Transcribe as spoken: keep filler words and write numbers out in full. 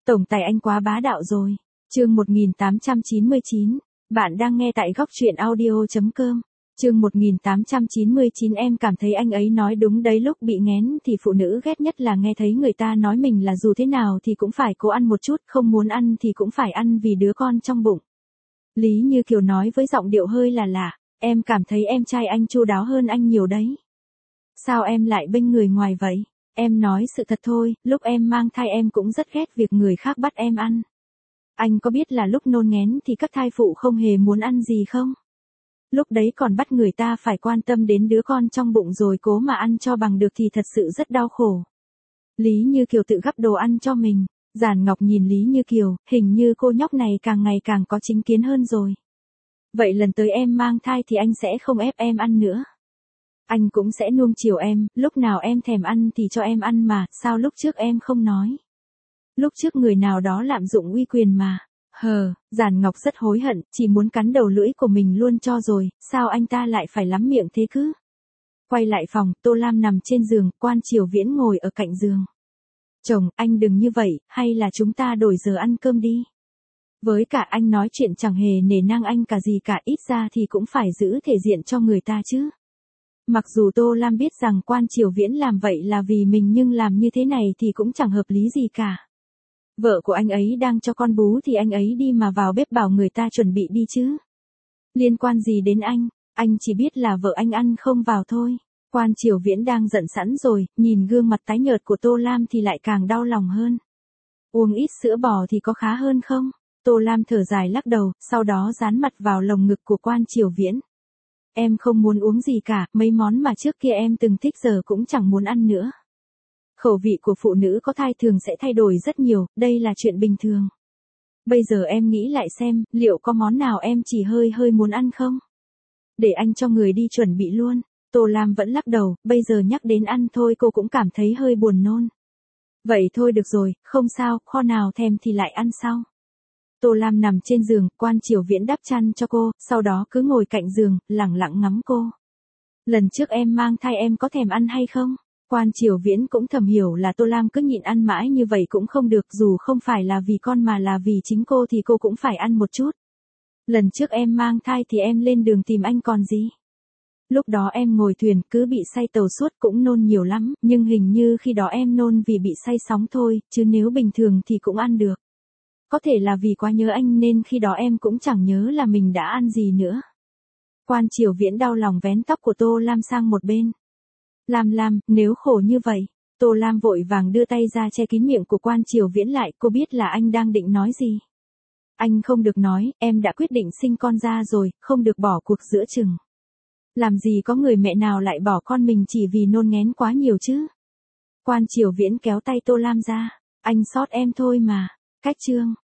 Tổng tài anh quá bá đạo rồi. Chương một nghìn tám trăm chín mươi chín. Bạn đang nghe tại góc truyện audio.com. Chương một nghìn tám trăm chín mươi chín. Em cảm thấy anh ấy nói đúng đấy, lúc bị nghén thì phụ nữ ghét nhất là nghe thấy người ta nói mình là dù thế nào thì cũng phải cố ăn một chút, không muốn ăn thì cũng phải ăn vì đứa con trong bụng. Lý Như Kiều nói với giọng điệu hơi là lạ, em cảm thấy em trai anh chu đáo hơn anh nhiều đấy. Sao em lại bênh người ngoài vậy? Em nói sự thật thôi, lúc em mang thai em cũng rất ghét việc người khác bắt em ăn. Anh có biết là lúc nôn nghén thì các thai phụ không hề muốn ăn gì không? Lúc đấy còn bắt người ta phải quan tâm đến đứa con trong bụng rồi cố mà ăn cho bằng được thì thật sự rất đau khổ. Lý Như Kiều tự gắp đồ ăn cho mình. Giản Ngọc nhìn Lý Như Kiều, hình như cô nhóc này càng ngày càng có chính kiến hơn rồi. Vậy lần tới em mang thai thì anh sẽ không ép em ăn nữa. Anh cũng sẽ nuông chiều em, lúc nào em thèm ăn thì cho em ăn mà, sao lúc trước em không nói? Lúc trước người nào đó lạm dụng uy quyền mà. Hờ, Giản Ngọc rất hối hận, chỉ muốn cắn đầu lưỡi của mình luôn cho rồi, sao anh ta lại phải lắm miệng thế cứ? Quay lại phòng, Tô Lam nằm trên giường, Quan Triều Viễn ngồi ở cạnh giường. Chồng, anh đừng như vậy, hay là chúng ta đổi giờ ăn cơm đi. Với cả anh nói chuyện chẳng hề nể nang anh cả gì cả, ít ra thì cũng phải giữ thể diện cho người ta chứ. Mặc dù Tô Lam biết rằng Quan Triều Viễn làm vậy là vì mình nhưng làm như thế này thì cũng chẳng hợp lý gì cả. Vợ của anh ấy đang cho con bú thì anh ấy đi mà vào bếp bảo người ta chuẩn bị đi chứ. Liên quan gì đến anh, anh chỉ biết là vợ anh ăn không vào thôi. Quan Triều Viễn đang giận sẵn rồi, nhìn gương mặt tái nhợt của Tô Lam thì lại càng đau lòng hơn. Uống ít sữa bò thì có khá hơn không? Tô Lam thở dài lắc đầu, sau đó dán mặt vào lồng ngực của Quan Triều Viễn. Em không muốn uống gì cả, mấy món mà trước kia em từng thích giờ cũng chẳng muốn ăn nữa. Khẩu vị của phụ nữ có thai thường sẽ thay đổi rất nhiều, đây là chuyện bình thường. Bây giờ em nghĩ lại xem, liệu có món nào em chỉ hơi hơi muốn ăn không? Để anh cho người đi chuẩn bị luôn. Tô Lam vẫn lắc đầu, bây giờ nhắc đến ăn thôi cô cũng cảm thấy hơi buồn nôn. Vậy thôi được rồi, không sao, kho nào thèm thì lại ăn sau. Tô Lam nằm trên giường, Quan Triều Viễn đắp chăn cho cô, sau đó cứ ngồi cạnh giường, lẳng lặng ngắm cô. Lần trước em mang thai em có thèm ăn hay không? Quan Triều Viễn cũng thầm hiểu là Tô Lam cứ nhịn ăn mãi như vậy cũng không được, dù không phải là vì con mà là vì chính cô thì cô cũng phải ăn một chút. Lần trước em mang thai thì em lên đường tìm anh còn gì. Lúc đó em ngồi thuyền cứ bị say tàu suốt cũng nôn nhiều lắm, nhưng hình như khi đó em nôn vì bị say sóng thôi, chứ nếu bình thường thì cũng ăn được. Có thể là vì quá nhớ anh nên khi đó em cũng chẳng nhớ là mình đã ăn gì nữa. Quan Triều Viễn đau lòng vén tóc của Tô Lam sang một bên. Lam Lam, nếu khổ như vậy. Tô Lam vội vàng đưa tay ra che kín miệng của Quan Triều Viễn lại, cô biết là anh đang định nói gì. Anh không được nói, em đã quyết định sinh con ra rồi, không được bỏ cuộc giữa chừng. Làm gì có người mẹ nào lại bỏ con mình chỉ vì nôn nghén quá nhiều chứ. Quan Triều Viễn kéo tay Tô Lam ra, anh xót em thôi mà. Cách chương.